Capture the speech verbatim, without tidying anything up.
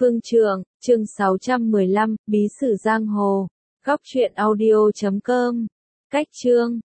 Phương Trượng, chương sáu trăm mười lăm, Bí sử giang hồ. Góc truyện audio chấm com. Cách chương